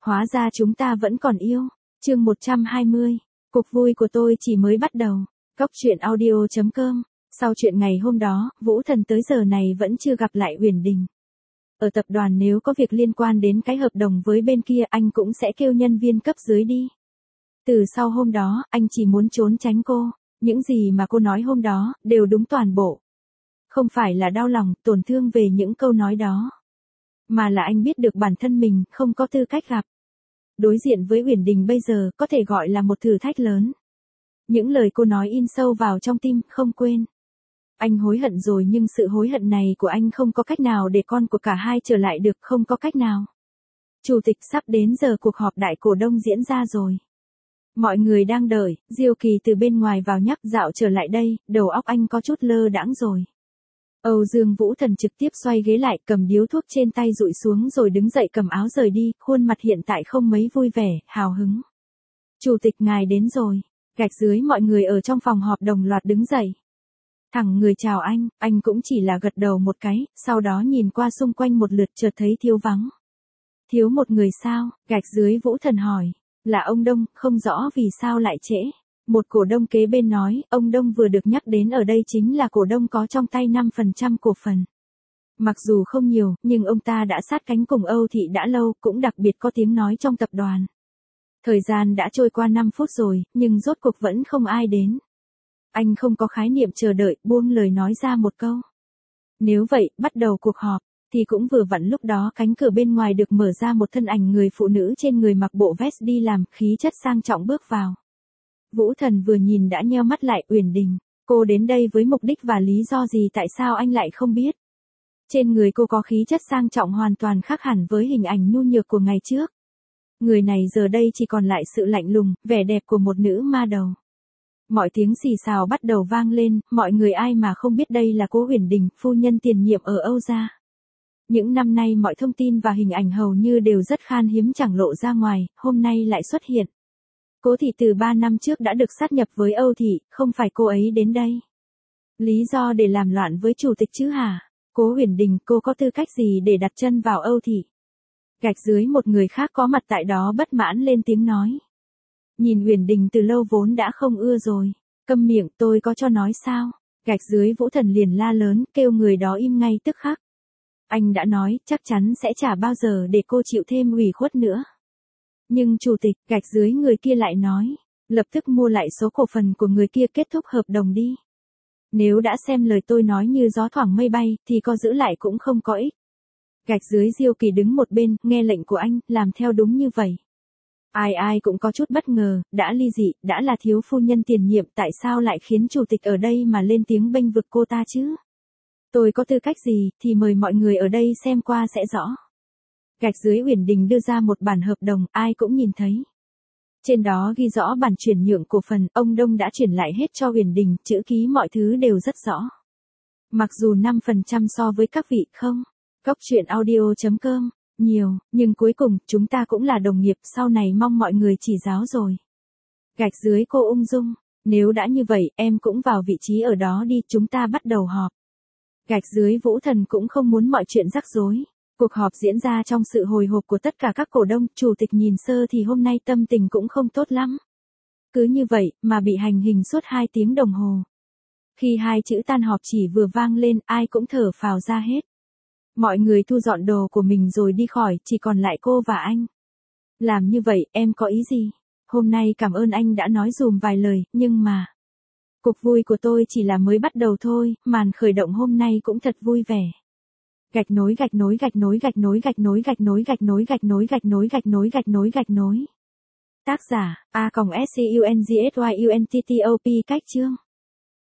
Hóa ra chúng ta vẫn còn yêu. Chương 120. Cuộc vui của tôi chỉ mới bắt đầu. Cóc truyện audio.com. Sau chuyện ngày hôm đó, Vũ Thần tới giờ này vẫn chưa gặp lại Uyển Đình. Ở tập đoàn nếu có việc liên quan đến cái hợp đồng với bên kia, anh cũng sẽ kêu nhân viên cấp dưới đi. Từ sau hôm đó, anh chỉ muốn trốn tránh cô. Những gì mà cô nói hôm đó, đều đúng toàn bộ. Không phải là đau lòng, tổn thương về những câu nói đó. Mà là anh biết được bản thân mình không có tư cách gặp. Đối diện với Uyển Đình bây giờ có thể gọi là một thử thách lớn. Những lời cô nói in sâu vào trong tim, không quên. Anh hối hận rồi nhưng sự hối hận này của anh không có cách nào để con của cả hai trở lại được, không có cách nào. Chủ tịch, sắp đến giờ cuộc họp đại cổ đông diễn ra rồi. Mọi người đang đợi, Diêu Kỳ từ bên ngoài vào nhắc dạo trở lại đây, đầu óc anh có chút lơ đãng rồi. Âu Dương Vũ Thần trực tiếp xoay ghế lại, cầm điếu thuốc trên tay dụi xuống rồi đứng dậy cầm áo rời đi, khuôn mặt hiện tại không mấy vui vẻ, hào hứng. Chủ tịch ngài đến rồi. Gạch dưới mọi người ở trong phòng họp đồng loạt đứng dậy. Thẳng người chào anh cũng chỉ là gật đầu một cái, sau đó nhìn qua xung quanh một lượt chợt thấy thiếu vắng. Thiếu một người sao? Gạch dưới Vũ Thần hỏi. Là ông Đông, không rõ vì sao lại trễ. Một cổ đông kế bên nói, ông Đông vừa được nhắc đến ở đây chính là cổ đông có trong tay 5% cổ phần. Mặc dù không nhiều, nhưng ông ta đã sát cánh cùng Âu Thị đã lâu, cũng đặc biệt có tiếng nói trong tập đoàn. Thời gian đã trôi qua 5 phút rồi, nhưng rốt cuộc vẫn không ai đến. Anh không có khái niệm chờ đợi, buông lời nói ra một câu. Nếu vậy, bắt đầu cuộc họp, thì cũng vừa vặn lúc đó cánh cửa bên ngoài được mở ra, một thân ảnh người phụ nữ trên người mặc bộ vest đi làm, khí chất sang trọng bước vào. Vũ Thần vừa nhìn đã nheo mắt lại. Uyển Đình, cô đến đây với mục đích và lý do gì, tại sao anh lại không biết? Trên người cô có khí chất sang trọng hoàn toàn khác hẳn với hình ảnh nhu nhược của ngày trước. Người này giờ đây chỉ còn lại sự lạnh lùng, vẻ đẹp của một nữ ma đầu. Mọi tiếng xì xào bắt đầu vang lên, mọi người ai mà không biết đây là cố Uyển Đình, phu nhân tiền nhiệm ở Âu gia. Những năm nay mọi thông tin và hình ảnh hầu như đều rất khan hiếm chẳng lộ ra ngoài, hôm nay lại xuất hiện. Cố Thị từ 3 năm trước đã được sát nhập với Âu Thị, không phải cô ấy đến đây. Lý do để làm loạn với chủ tịch chứ hả? Cố Uyển Đình, cô có tư cách gì để đặt chân vào Âu Thị? Gạch dưới một người khác có mặt tại đó bất mãn lên tiếng nói. Nhìn Uyển Đình từ lâu vốn đã không ưa rồi. Câm miệng, tôi có cho nói sao? Gạch dưới Vũ Thần liền la lớn, kêu người đó im ngay tức khắc. Anh đã nói, chắc chắn sẽ chả bao giờ để cô chịu thêm ủy khuất nữa. Nhưng chủ tịch, gạch dưới người kia lại nói, lập tức mua lại số cổ phần của người kia, kết thúc hợp đồng đi. Nếu đã xem lời tôi nói như gió thoảng mây bay, thì có giữ lại cũng không có ích. Gạch dưới Diêu Kỳ đứng một bên, nghe lệnh của anh, làm theo đúng như vậy. Ai cũng có chút bất ngờ, đã ly dị, đã là thiếu phu nhân tiền nhiệm, tại sao lại khiến chủ tịch ở đây mà lên tiếng bênh vực cô ta chứ? Tôi có tư cách gì, thì mời mọi người ở đây xem qua sẽ rõ. Gạch dưới Uyển Đình đưa ra một bản hợp đồng, ai cũng nhìn thấy. Trên đó ghi rõ bản chuyển nhượng cổ phần, ông Đông đã chuyển lại hết cho Uyển Đình, chữ ký mọi thứ đều rất rõ. Mặc dù 5% so với các vị không. Cóc truyện audio.com, nhiều, nhưng cuối cùng, chúng ta cũng là đồng nghiệp, sau này mong mọi người chỉ giáo rồi. Gạch dưới cô ung dung, nếu đã như vậy, em cũng vào vị trí ở đó đi, chúng ta bắt đầu họp. Gạch dưới Vũ Thần cũng không muốn mọi chuyện rắc rối. Cuộc họp diễn ra trong sự hồi hộp của tất cả các cổ đông, chủ tịch nhìn sơ thì hôm nay tâm tình cũng không tốt lắm. Cứ như vậy, mà bị hành hình suốt 2 tiếng đồng hồ. Khi 2 chữ tan họp chỉ vừa vang lên, ai cũng thở phào ra hết. Mọi người thu dọn đồ của mình rồi đi khỏi, chỉ còn lại cô và anh. Làm như vậy, em có ý gì? Hôm nay cảm ơn anh đã nói dùm vài lời, nhưng mà... Cuộc vui của tôi chỉ là mới bắt đầu thôi, màn khởi động hôm nay cũng thật vui vẻ. Gạch nối gạch nối gạch nối gạch nối gạch nối gạch nối gạch nối gạch nối gạch nối gạch nối gạch nối gạch nối. Tác giả, A-SCUNGSYUNTTOP. Cách chương.